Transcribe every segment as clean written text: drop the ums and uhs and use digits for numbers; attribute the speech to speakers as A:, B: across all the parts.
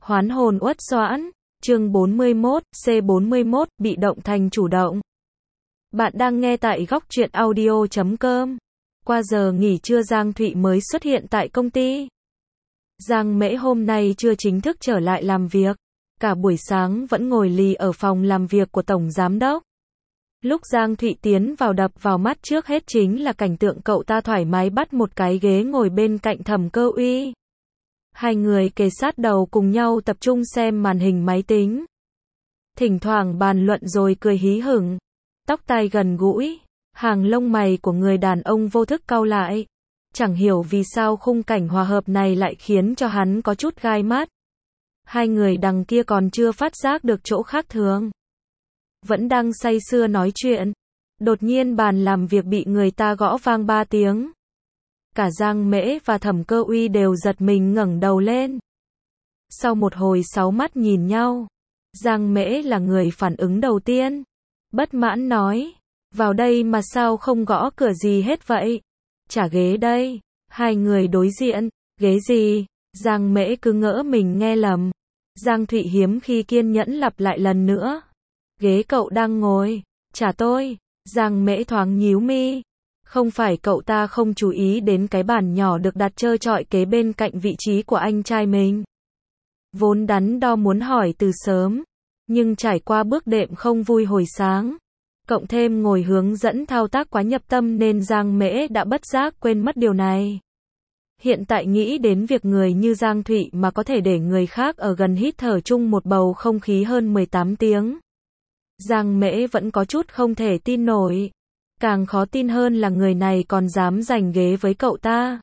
A: Hoán hồn uất xoãn, chương 41, C41, bị động thành chủ động. Bạn đang nghe tại góc truyện audio.com. Qua giờ nghỉ trưa Giang Thụy mới xuất hiện tại công ty. Giang Mễ hôm nay chưa chính thức trở lại làm việc. Cả buổi sáng vẫn ngồi lì ở phòng làm việc của Tổng Giám Đốc. Lúc Giang Thụy tiến vào đập vào mắt trước hết chính là cảnh tượng cậu ta thoải mái bắt một cái ghế ngồi bên cạnh Thẩm Cơ Uy. Hai người kề sát đầu cùng nhau tập trung xem màn hình máy tính. Thỉnh thoảng bàn luận rồi cười hí hửng. Tóc tai gần gũi, hàng lông mày của người đàn ông vô thức cau lại. Chẳng hiểu vì sao khung cảnh hòa hợp này lại khiến cho hắn có chút gai mắt. Hai người đằng kia còn chưa phát giác được chỗ khác thường. Vẫn đang say sưa nói chuyện. Đột nhiên bàn làm việc bị người ta gõ vang 3 tiếng. Cả Giang Mễ và Thẩm Cơ Uy đều giật mình ngẩng đầu lên. Sau một hồi 6 mắt nhìn nhau, Giang Mễ là người phản ứng đầu tiên. Bất mãn nói, vào đây mà sao không gõ cửa gì hết vậy? Trả ghế đây. Hai người đối diện, ghế gì? Giang Mễ cứ ngỡ mình nghe lầm. Giang Thụy hiếm khi kiên nhẫn lặp lại lần nữa. Ghế cậu đang ngồi, trả tôi. Giang Mễ thoáng nhíu mi. Không phải cậu ta không chú ý đến cái bàn nhỏ được đặt trơ trọi kế bên cạnh vị trí của anh trai mình. Vốn đắn đo muốn hỏi từ sớm, nhưng trải qua bước đệm không vui hồi sáng, cộng thêm ngồi hướng dẫn thao tác quá nhập tâm nên Giang Mễ đã bất giác quên mất điều này. Hiện tại nghĩ đến việc người như Giang Thụy mà có thể để người khác ở gần hít thở chung một bầu không khí hơn 18 tiếng. Giang Mễ vẫn có chút không thể tin nổi. Càng khó tin hơn là người này còn dám giành ghế với cậu ta.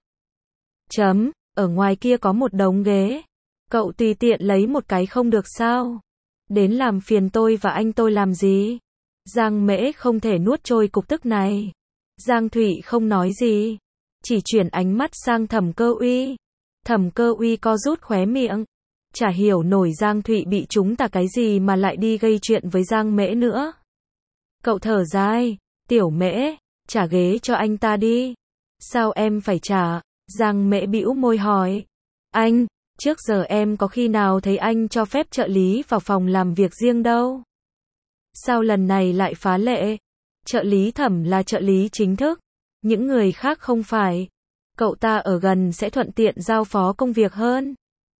A: Ở ngoài kia có một đống ghế. Cậu tùy tiện lấy một cái không được sao? Đến làm phiền tôi và anh tôi làm gì? Giang Mễ không thể nuốt trôi cục tức này. Giang Thụy không nói gì, chỉ chuyển ánh mắt sang Thẩm Cơ Uy. Thẩm Cơ Uy co rút khóe miệng. Chả hiểu nổi Giang Thụy bị trúng tà cái gì mà lại đi gây chuyện với Giang Mễ nữa. Cậu thở dài. Tiểu Mễ, trả ghế cho anh ta đi. Sao em phải trả? Giang Mễ bĩu môi hỏi. Anh, trước giờ em có khi nào thấy anh cho phép trợ lý vào phòng làm việc riêng đâu. Sao lần này lại phá lệ? Trợ lý Thẩm là trợ lý chính thức, những người khác không phải. Cậu ta ở gần sẽ thuận tiện giao phó công việc hơn.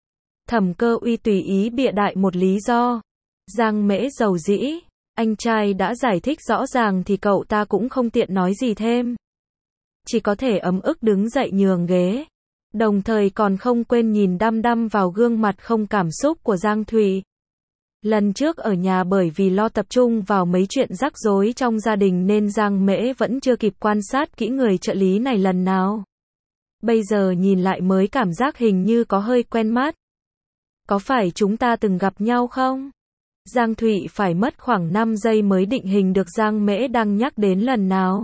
A: Thẩm Cơ Uy tùy ý bịa đại một lý do. Giang Mễ dầu dĩ. Anh trai đã giải thích rõ ràng thì cậu ta cũng không tiện nói gì thêm. Chỉ có thể ấm ức đứng dậy nhường ghế. Đồng thời còn không quên nhìn đăm đăm vào gương mặt không cảm xúc của Giang Thụy. Lần trước ở nhà bởi vì lo tập trung vào mấy chuyện rắc rối trong gia đình nên Giang Mễ vẫn chưa kịp quan sát kỹ người trợ lý này lần nào. Bây giờ nhìn lại mới cảm giác hình như có hơi quen mắt. Có phải chúng ta từng gặp nhau không? Giang Thụy phải mất khoảng 5 giây mới định hình được Giang Mễ đang nhắc đến lần nào.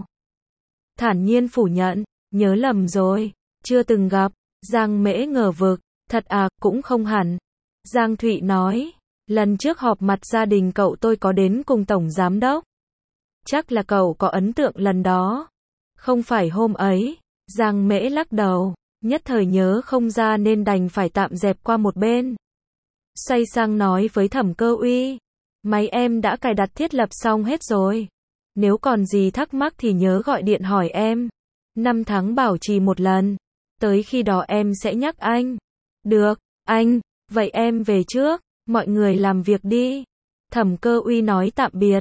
A: Thản nhiên phủ nhận, nhớ lầm rồi, chưa từng gặp. Giang Mễ ngờ vực, thật à, cũng không hẳn. Giang Thụy nói, lần trước họp mặt gia đình cậu tôi có đến cùng Tổng Giám Đốc. Chắc là cậu có ấn tượng lần đó. Không phải hôm ấy. Giang Mễ lắc đầu, nhất thời nhớ không ra nên đành phải tạm dẹp qua một bên. Xoay sang nói với Thẩm Cơ Uy, máy em đã cài đặt thiết lập xong hết rồi. Nếu còn gì thắc mắc thì nhớ gọi điện hỏi em. 5 tháng bảo trì một lần. Tới khi đó em sẽ nhắc anh. Được, anh, vậy em về trước, mọi người làm việc đi. Thẩm Cơ Uy nói tạm biệt.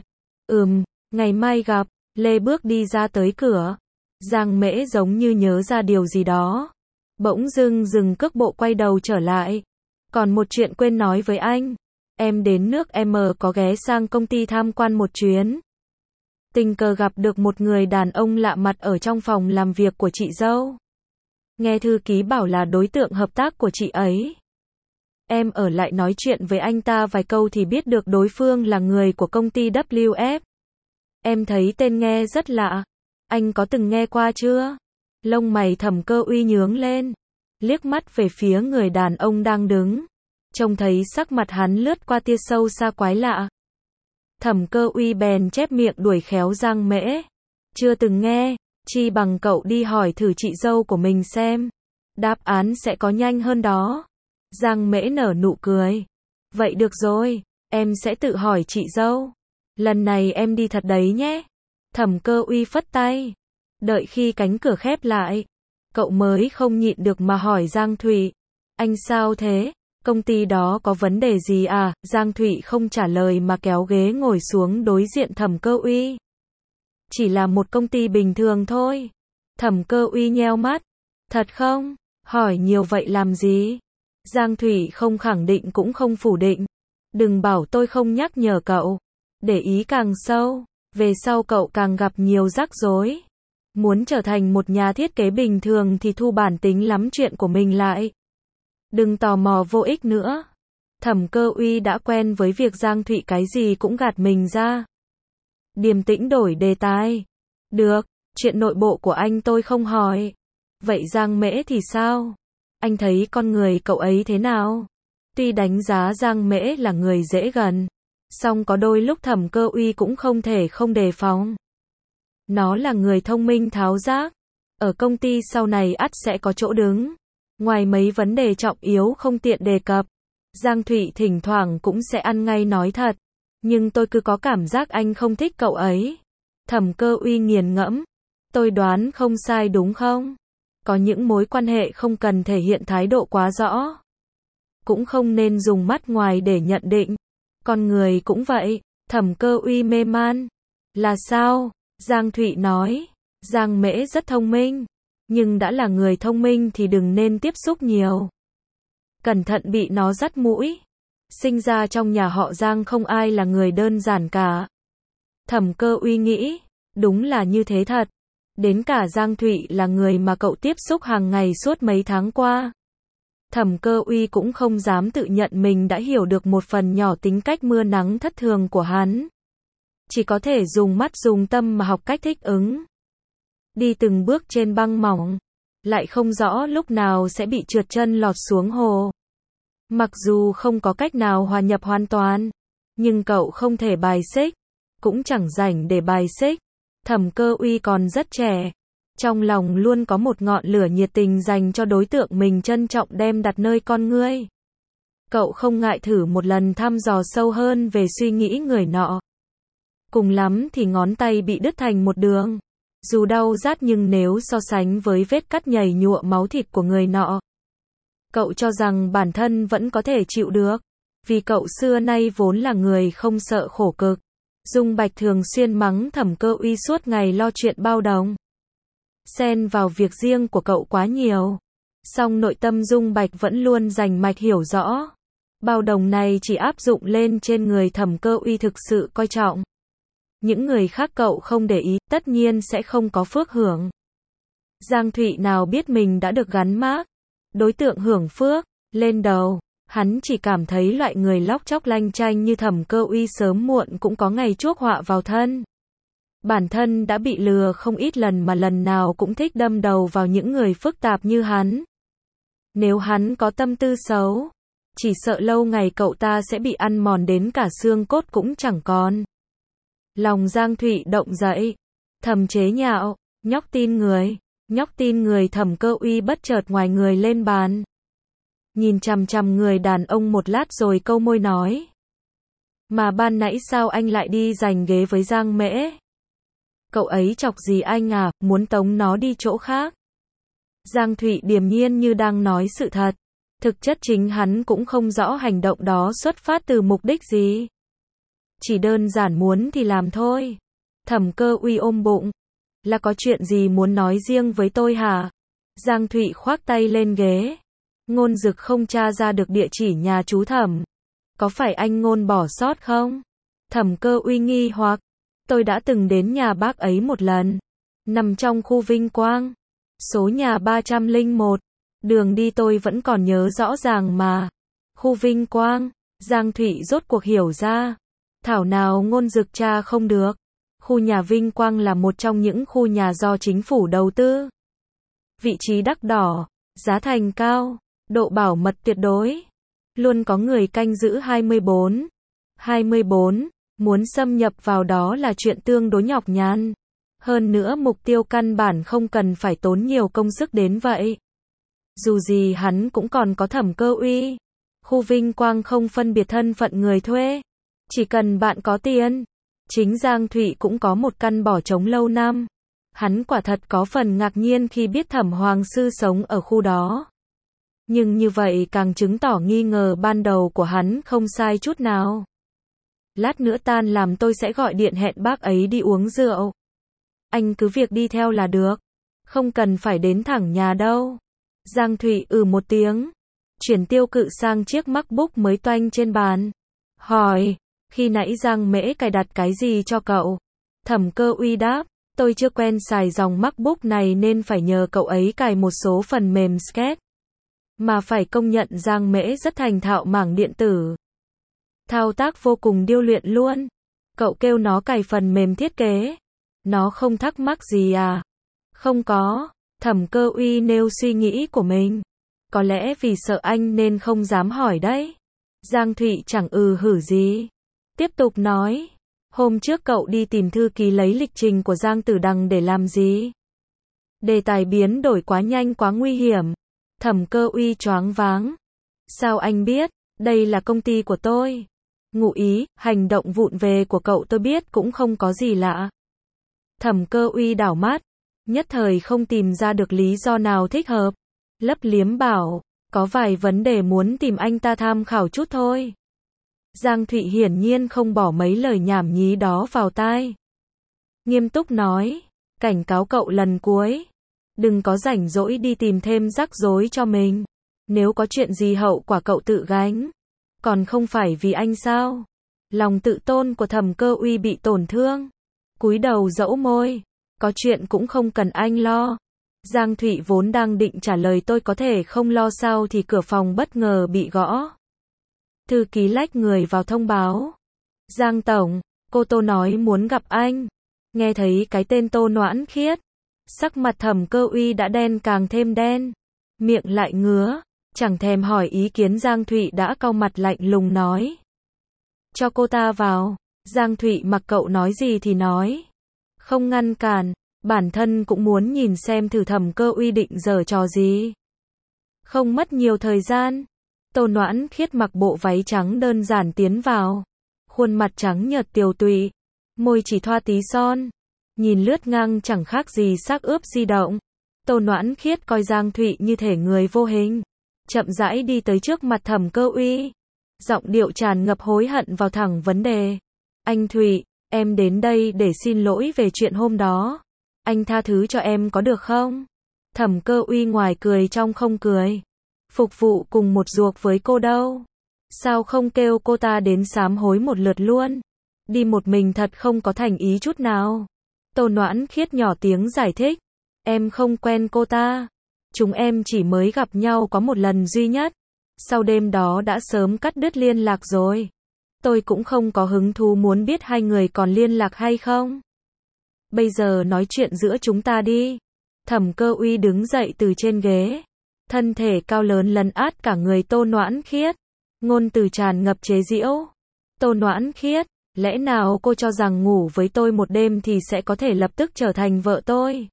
A: Ngày mai gặp. Lê bước đi ra tới cửa. Giang Mễ giống như nhớ ra điều gì đó. Bỗng dưng dừng cước bộ quay đầu trở lại. Còn một chuyện quên nói với anh. Em đến nước M có ghé sang công ty tham quan một chuyến. Tình cờ gặp được một người đàn ông lạ mặt ở trong phòng làm việc của chị dâu. Nghe thư ký bảo là đối tượng hợp tác của chị ấy. Em ở lại nói chuyện với anh ta vài câu thì biết được đối phương là người của công ty WF. Em thấy tên nghe rất lạ. Anh có từng nghe qua chưa? Lông mày Thẩm Cơ Uy nhướng lên. Liếc mắt về phía người đàn ông đang đứng. Trông thấy sắc mặt hắn lướt qua tia sâu xa quái lạ. Thẩm Cơ Uy bèn chép miệng đuổi khéo Giang Mễ. Chưa từng nghe, chi bằng cậu đi hỏi thử chị dâu của mình xem. Đáp án sẽ có nhanh hơn đó. Giang Mễ nở nụ cười. Vậy được rồi, em sẽ tự hỏi chị dâu. Lần này em đi thật đấy nhé. Thẩm Cơ Uy phất tay. Đợi khi cánh cửa khép lại, cậu mới không nhịn được mà hỏi Giang Thụy. Anh sao thế? Công ty đó có vấn đề gì à? Giang Thụy không trả lời mà kéo ghế ngồi xuống đối diện Thẩm Cơ Uy. Chỉ là một công ty bình thường thôi. Thẩm Cơ Uy nheo mắt. Thật không? Hỏi nhiều vậy làm gì? Giang Thụy không khẳng định cũng không phủ định. Đừng bảo tôi không nhắc nhở cậu. Để ý càng sâu, về sau cậu càng gặp nhiều rắc rối. Muốn trở thành một nhà thiết kế bình thường thì thu bản tính lắm chuyện của mình lại. Đừng tò mò vô ích nữa. Thẩm Cơ Uy đã quen với việc Giang Thụy cái gì cũng gạt mình ra. Điềm tĩnh đổi đề tài. Được, chuyện nội bộ của anh tôi không hỏi. Vậy Giang Mễ thì sao? Anh thấy con người cậu ấy thế nào? Tuy đánh giá Giang Mễ là người dễ gần, song có đôi lúc Thẩm Cơ Uy cũng không thể không đề phòng. Nó là người thông minh tháo giác. Ở công ty sau này ắt sẽ có chỗ đứng. Ngoài mấy vấn đề trọng yếu không tiện đề cập, Giang Thụy thỉnh thoảng cũng sẽ ăn ngay nói thật. Nhưng tôi cứ có cảm giác anh không thích cậu ấy. Thẩm Cơ Uy nghiền ngẫm. Tôi đoán không sai đúng không? Có những mối quan hệ không cần thể hiện thái độ quá rõ. Cũng không nên dùng mắt ngoài để nhận định. Con người cũng vậy. Thẩm Cơ Uy mê man. Là sao? Giang Thụy nói. Giang Mễ rất thông minh. Nhưng đã là người thông minh thì đừng nên tiếp xúc nhiều. Cẩn thận bị nó dắt mũi. Sinh ra trong nhà họ Giang không ai là người đơn giản cả. Thẩm Cơ Uy nghĩ. Đúng là như thế thật. Đến cả Giang Thụy là người mà cậu tiếp xúc hàng ngày suốt mấy tháng qua. Thẩm Cơ Uy cũng không dám tự nhận mình đã hiểu được một phần nhỏ tính cách mưa nắng thất thường của hắn. Chỉ có thể dùng mắt dùng tâm mà học cách thích ứng. Đi từng bước trên băng mỏng, lại không rõ lúc nào sẽ bị trượt chân lọt xuống hồ. Mặc dù không có cách nào hòa nhập hoàn toàn, nhưng cậu không thể bài xích, cũng chẳng rảnh để bài xích. Thẩm Cơ Uy còn rất trẻ, trong lòng luôn có một ngọn lửa nhiệt tình dành cho đối tượng mình trân trọng đem đặt nơi con ngươi. Cậu không ngại thử một lần thăm dò sâu hơn về suy nghĩ người nọ. Cùng lắm thì ngón tay bị đứt thành một đường. Dù đau rát nhưng nếu so sánh với vết cắt nhầy nhụa máu thịt của người nọ, cậu cho rằng bản thân vẫn có thể chịu được. Vì cậu xưa nay vốn là người không sợ khổ cực. Dung Bạch thường xuyên mắng Thẩm Cơ Uy suốt ngày lo chuyện bao đồng. Xen vào việc riêng của cậu quá nhiều. Song nội tâm Dung Bạch vẫn luôn rành mạch hiểu rõ. Bao đồng này chỉ áp dụng lên trên người Thẩm Cơ Uy thực sự coi trọng. Những người khác cậu không để ý, tất nhiên sẽ không có phước hưởng. Giang Thụy nào biết mình đã được gắn mác đối tượng hưởng phước lên đầu. Hắn chỉ cảm thấy loại người lóc chóc lanh chanh như Thẩm Cơ Uy sớm muộn cũng có ngày chuốc họa vào thân. Bản thân đã bị lừa không ít lần mà lần nào cũng thích đâm đầu vào những người phức tạp như hắn. Nếu hắn có tâm tư xấu, chỉ sợ lâu ngày cậu ta sẽ bị ăn mòn đến cả xương cốt cũng chẳng còn. Lòng Giang Thụy động dậy, thầm chế nhạo, nhóc tin người. Thẩm Cơ Uy bất chợt ngoài người lên bàn. Nhìn chằm chằm người đàn ông một lát rồi câu môi nói. Mà ban nãy sao anh lại đi giành ghế với Giang Mễ? Cậu ấy chọc gì anh à, muốn tống nó đi chỗ khác? Giang Thụy điềm nhiên như đang nói sự thật. Thực chất chính hắn cũng không rõ hành động đó xuất phát từ mục đích gì. Chỉ đơn giản muốn thì làm thôi. Thẩm Cơ Uy ôm bụng. Là có chuyện gì muốn nói riêng với tôi hả? Giang Thụy khoác tay lên ghế. Ngôn Dực không tra ra được địa chỉ nhà chú Thẩm. Có phải anh Ngôn bỏ sót không? Thẩm Cơ Uy nghi hoặc. Tôi đã từng đến nhà bác ấy một lần. Nằm trong khu Vinh Quang. Số nhà 301. Đường đi tôi vẫn còn nhớ rõ ràng mà. Khu Vinh Quang. Giang Thụy rốt cuộc hiểu ra. Thảo nào Ngôn Dực tra không được. Khu nhà Vinh Quang là một trong những khu nhà do chính phủ đầu tư. Vị trí đắt đỏ, giá thành cao, độ bảo mật tuyệt đối. Luôn có người canh giữ 24. Muốn xâm nhập vào đó là chuyện tương đối nhọc nhằn. Hơn nữa mục tiêu căn bản không cần phải tốn nhiều công sức đến vậy. Dù gì hắn cũng còn có Thẩm Cơ Uy. Khu vinh quang không phân biệt thân phận người thuê. Chỉ cần bạn có tiền. Chính Giang Thụy cũng có một căn bỏ trống lâu năm. Hắn quả thật có phần ngạc nhiên khi biết Thẩm Hoàng Sư sống ở khu đó. Nhưng như vậy càng chứng tỏ nghi ngờ ban đầu của hắn không sai chút nào. Lát nữa tan làm tôi sẽ gọi điện hẹn bác ấy đi uống rượu. Anh cứ việc đi theo là được. Không cần phải đến thẳng nhà đâu. Giang Thụy một tiếng. Chuyển tiêu cự sang chiếc MacBook mới toanh trên bàn. Hỏi, khi nãy Giang Mễ cài đặt cái gì cho cậu? Thẩm Cơ Uy đáp, tôi chưa quen xài dòng MacBook này nên phải nhờ cậu ấy cài một số phần mềm Sketch. Mà phải công nhận Giang Mễ rất thành thạo mảng điện tử. Thao tác vô cùng điêu luyện luôn. Cậu kêu nó cài phần mềm thiết kế. Nó không thắc mắc gì à? Không có. Thẩm Cơ Uy nêu suy nghĩ của mình. Có lẽ vì sợ anh nên không dám hỏi đấy. Giang Thụy chẳng hử gì. Tiếp tục nói. Hôm trước cậu đi tìm thư ký lấy lịch trình của Giang Tử Đằng để làm gì? Đề tài biến đổi quá nhanh quá nguy hiểm. Thẩm Cơ Uy choáng váng. Sao anh biết? Đây là công ty của tôi. Ngụ ý, hành động vụng về của cậu tôi biết cũng không có gì lạ. Thẩm Cơ Uy đảo mắt. Nhất thời không tìm ra được lý do nào thích hợp. Lấp liếm bảo, có vài vấn đề muốn tìm anh ta tham khảo chút thôi. Giang Thụy hiển nhiên không bỏ mấy lời nhảm nhí đó vào tai. Nghiêm túc nói, cảnh cáo cậu lần cuối. Đừng có rảnh rỗi đi tìm thêm rắc rối cho mình. Nếu có chuyện gì hậu quả cậu tự gánh. Còn không phải vì anh sao? Lòng tự tôn của Thẩm Cơ Uy bị tổn thương. Cúi đầu dẫu môi. Có chuyện cũng không cần anh lo. Giang Thụy vốn đang định trả lời tôi có thể không lo sao thì cửa phòng bất ngờ bị gõ. Thư ký lách người vào thông báo. Giang Tổng, cô Tô nói muốn gặp anh. Nghe thấy cái tên Tô Noãn Khiết. Sắc mặt Thẩm Cơ Uy đã đen càng thêm đen. Miệng lại ngứa. Chẳng thèm hỏi ý kiến Giang Thụy đã cau mặt lạnh lùng nói. Cho cô ta vào. Giang Thụy mặc cậu nói gì thì nói. Không ngăn cản. Bản thân cũng muốn nhìn xem thử Thẩm Cơ Uy định giở trò gì. Không mất nhiều thời gian. Tô Noãn Khiết mặc bộ váy trắng đơn giản tiến vào. Khuôn mặt trắng nhợt tiều tụy. Môi chỉ thoa tí son. Nhìn lướt ngang chẳng khác gì xác ướp di động. Tô Noãn Khiết coi Giang Thụy như thể người vô hình. Chậm rãi đi tới trước mặt Thẩm Cơ Uy. Giọng điệu tràn ngập hối hận vào thẳng vấn đề. Anh Thụy, em đến đây để xin lỗi về chuyện hôm đó. Anh tha thứ cho em có được không? Thẩm Cơ Uy ngoài cười trong không cười. Phục vụ cùng một ruột với cô đâu. Sao không kêu cô ta đến sám hối một lượt luôn? Đi một mình thật không có thành ý chút nào. Tô Noãn Khiết nhỏ tiếng giải thích. Em không quen cô ta. Chúng em chỉ mới gặp nhau có một lần duy nhất. Sau đêm đó đã sớm cắt đứt liên lạc rồi. Tôi cũng không có hứng thú muốn biết hai người còn liên lạc hay không. Bây giờ nói chuyện giữa chúng ta đi. Thẩm Cơ Uy đứng dậy từ trên ghế. Thân thể cao lớn lấn át cả người Tô Noãn Khiết. Ngôn từ tràn ngập chế giễu. Tô Noãn Khiết, lẽ nào cô cho rằng ngủ với tôi một đêm thì sẽ có thể lập tức trở thành vợ tôi?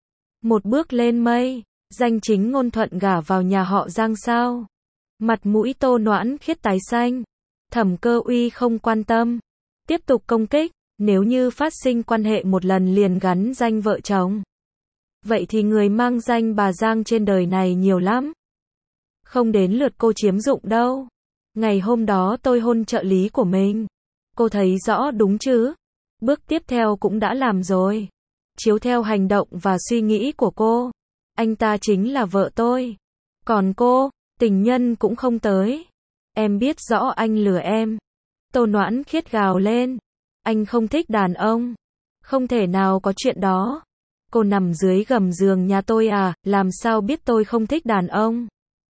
A: Một bước lên mây, danh chính ngôn thuận gả vào nhà họ Giang sao? Mặt mũi Tô Noãn Khiết tái xanh. Thẩm Cơ Uy không quan tâm. Tiếp tục công kích. Nếu như phát sinh quan hệ một lần liền gắn danh vợ chồng. Vậy thì người mang danh bà Giang trên đời này nhiều lắm. Không đến lượt cô chiếm dụng đâu. Ngày hôm đó tôi hôn trợ lý của mình. Cô thấy rõ đúng chứ? Bước tiếp theo cũng đã làm rồi. Chiếu theo hành động và suy nghĩ của cô. Anh ta chính là vợ tôi. Còn cô, tình nhân cũng không tới. Em biết rõ anh lừa em. Tô Noãn Khiết gào lên. Anh không thích đàn ông. Không thể nào có chuyện đó. Cô nằm dưới gầm giường nhà tôi à, làm sao biết tôi không thích đàn ông?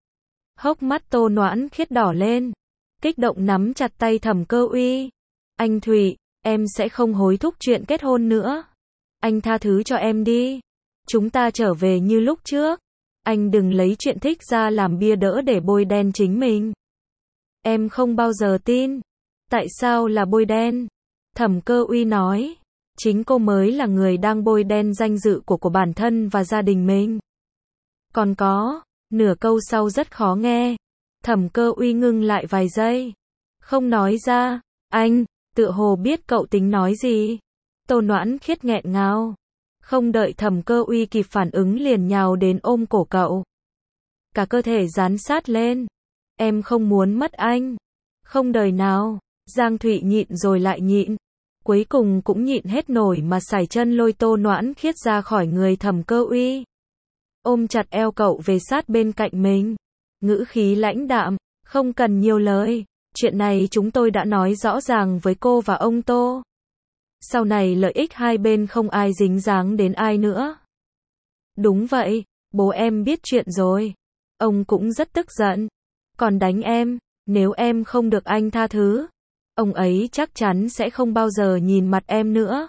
A: Hốc mắt Tô Noãn Khiết đỏ lên. Kích động nắm chặt tay Thẩm Cơ Uy. Anh Thụy, em sẽ không hối thúc chuyện kết hôn nữa. Anh tha thứ cho em đi. Chúng ta trở về như lúc trước. Anh đừng lấy chuyện thích ra làm bia đỡ để bôi đen chính mình. Em không bao giờ tin. Tại sao là bôi đen? Thẩm Cơ Uy nói. Chính cô mới là người đang bôi đen danh dự của bản thân và gia đình mình. Còn có, nửa câu sau rất khó nghe. Thẩm Cơ Uy ngưng lại vài giây. Không nói ra. Anh, tựa hồ biết cậu tính nói gì. Tô Noãn Khiết nghẹn ngào. Không đợi Thẩm Cơ Uy kịp phản ứng liền nhào đến ôm cổ cậu. Cả cơ thể dán sát lên. Em không muốn mất anh. Không đời nào. Giang Thụy nhịn rồi lại nhịn. Cuối cùng cũng nhịn hết nổi mà sải chân lôi Tô Noãn Khiết ra khỏi người Thẩm Cơ Uy. Ôm chặt eo cậu về sát bên cạnh mình. Ngữ khí lãnh đạm. Không cần nhiều lời. Chuyện này chúng tôi đã nói rõ ràng với cô và ông Tô. Sau này lợi ích hai bên không ai dính dáng đến ai nữa. Đúng vậy, bố em biết chuyện rồi. Ông cũng rất tức giận. Còn đánh em, nếu em không được anh tha thứ, ông ấy chắc chắn sẽ không bao giờ nhìn mặt em nữa.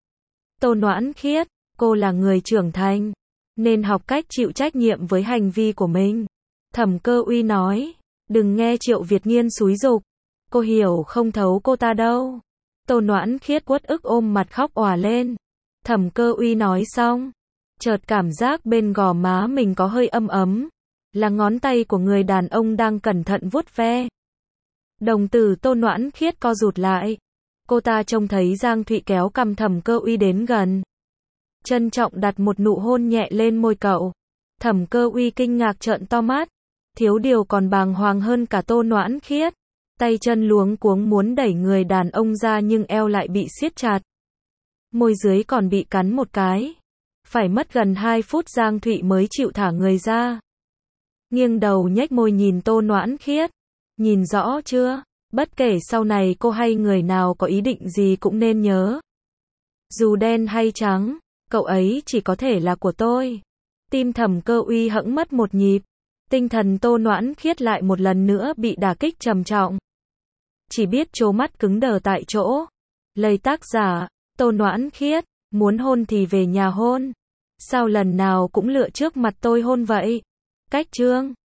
A: Tô Noãn Khiết, cô là người trưởng thành, nên học cách chịu trách nhiệm với hành vi của mình. Thẩm Cơ Uy nói, đừng nghe Triệu Việt Nghiên xúi giục. Cô hiểu không thấu cô ta đâu. Tô Noãn Khiết uất ức ôm mặt khóc òa lên. Thẩm Cơ Uy nói xong, chợt cảm giác bên gò má mình có hơi ấm ấm, là ngón tay của người đàn ông đang cẩn thận vuốt ve. Đồng tử Tô Noãn Khiết co rụt lại. Cô ta trông thấy Giang Thụy kéo cằm Thẩm Cơ Uy đến gần, trân trọng đặt một nụ hôn nhẹ lên môi cậu. Thẩm Cơ Uy kinh ngạc trợn to mắt, thiếu điều còn bàng hoàng hơn cả Tô Noãn Khiết. Tay chân luống cuống muốn đẩy người đàn ông ra nhưng eo lại bị siết chặt. Môi dưới còn bị cắn một cái. Phải mất gần 2 phút Giang Thụy mới chịu thả người ra. Nghiêng đầu nhếch môi nhìn Tô Noãn Khiết. Nhìn rõ chưa? Bất kể sau này cô hay người nào có ý định gì cũng nên nhớ. Dù đen hay trắng, cậu ấy chỉ có thể là của tôi. Tim Thẩm Cơ Uy hẫng mất một nhịp. Tinh thần Tô Noãn Khiết lại một lần nữa bị đả kích trầm trọng. Chỉ biết trố mắt cứng đờ tại chỗ. Lời tác giả, Tô Noãn Khiết, muốn hôn thì về nhà hôn. Sao lần nào cũng lựa trước mặt tôi hôn vậy? Cách chương